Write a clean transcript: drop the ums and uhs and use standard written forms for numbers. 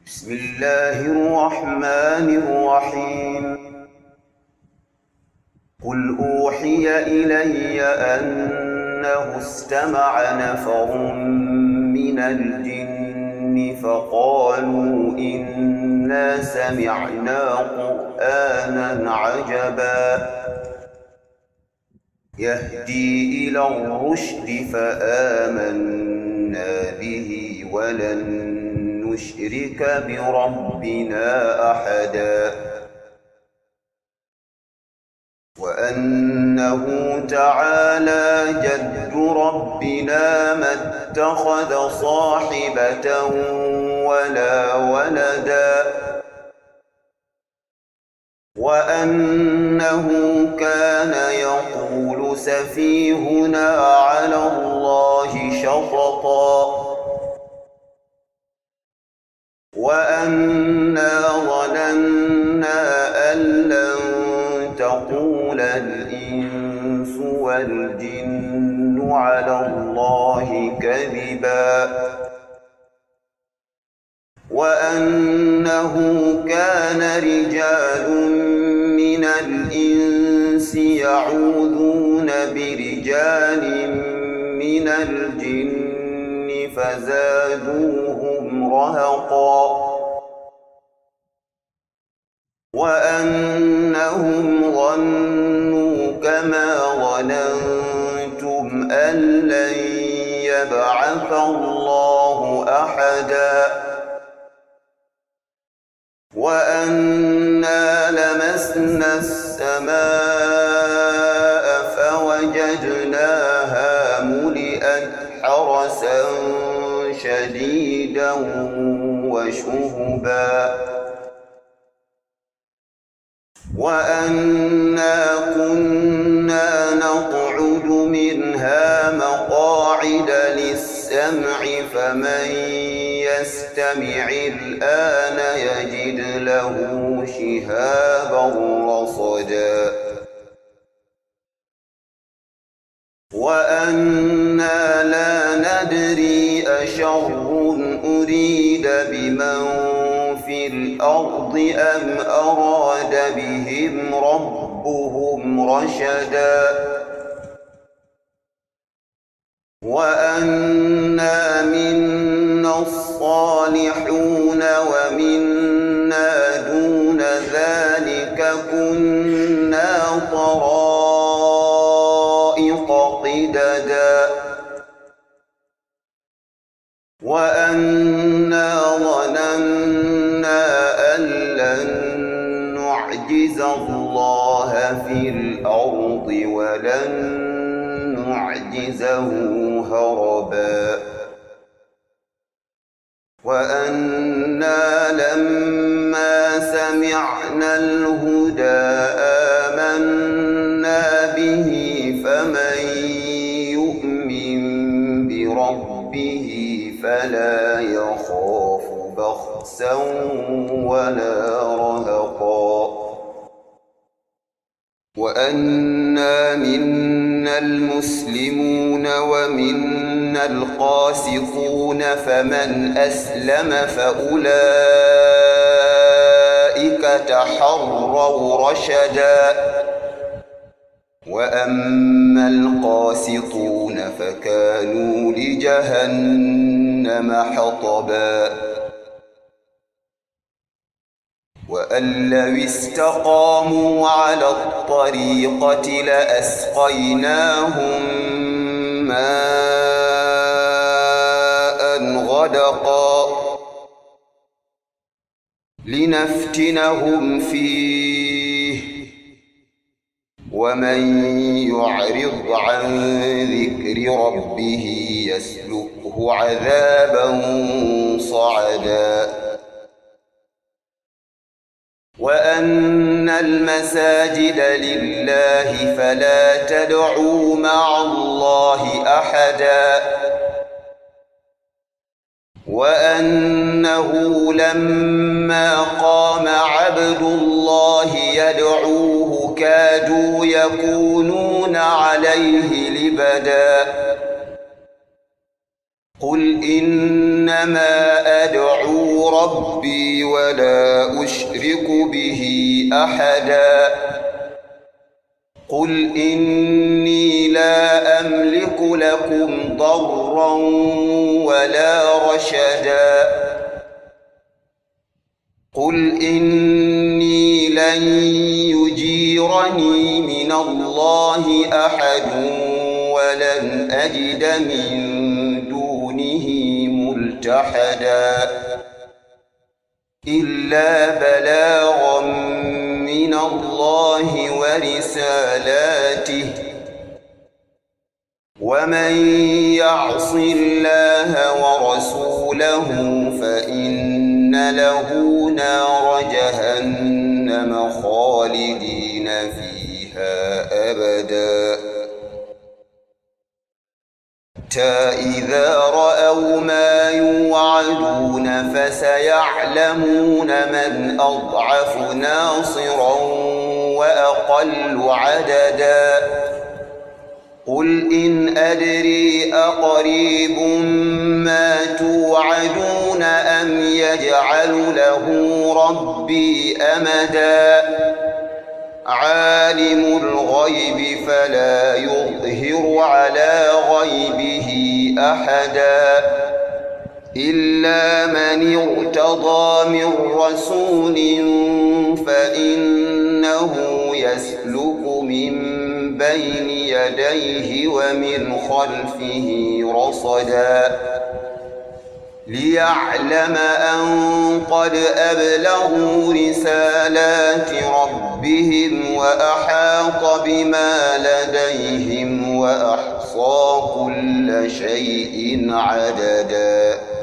بسم الله الرحمن الرحيم. قل أوحي إلي أنه استمع نفر من الجن فقالوا إنا سمعنا قرآنا عجبا يهدي إلى الرشد فآمنا به ولن نشرك بربنا أحدا وأنه تعالى جد ربنا ما اتخذ صاحبة ولا ولدا وأنه كان يقول سفيهنا على الله شططا وأنا ظننا أن لن تقول الإنس والجن على الله كذبا وأنه كان رجال من الإنس يعوذون برجال من الجن فزادوهم رهقا وأنهم ظنوا كما ظننتم أن لن يبعث الله أحدا وأنا لمسنا السماء فوجدناها ملئت حرسا شديدا وشهبا وأنا كنا نقعد منها مقاعد للسمع فمن يستمع الآن يجد له شهابا رصدا وأنا لا ندري أشر أريد بمن في الأرض أم أراد بهم ربهم رشدا وأنا منا الصالحون ومنا دون ذلك كنا طرائق قددا وأنا ظننا أن لن نعجز الله في الأرض ولن نعجزه هربا وأنا لما سمعنا الهدى آمنا به فمن يؤمن بربه فلا يخاف بخسا ولا رهقا وأنا منا المسلمون ومنا القاسطون فمن أسلم فأولئك تحروا رشدا وأما القاسطون فكانوا لجهنم حطبا وأن لو استقاموا على الطريقة لأسقيناهم ماء غدقا لنفتنهم فيه ومن يعرض عن ذكر ربه يسلكه عذابا صعدا وأن المساجد لله فلا تدعوا مع الله أحدا وأنه لما قام عبد الله يدعوه كادوا يكونون عليه لبدا قل إنما أدعو ربي ولا أشرك به أحدا قل إني لا أملك لكم ضرا ولا رشدا قل إني لن يجيرني من الله أحد ولن أجد من دونه ملتحدا إلا بلاغا من الله ورسالاته ومن يعص الله ورسوله فإن له نار جهنم خالدين فيها أبدا حتى إذا رأوا ما يوعدون فسيعلمون من أضعف ناصرا وأقل عددا قل إن أدري أقريب ما توعدون أم يجعل له ربي أمدا عالم الغيب فلا يظهر على غيبه أحدا إلا من ارتضى من رسول فإنه يسلك من بين يديه ومن خلفه رصدا ليعلم أن قد أبلغوا رسالات ربهم وأحاط بما لديهم وأحصى كل شيء عددا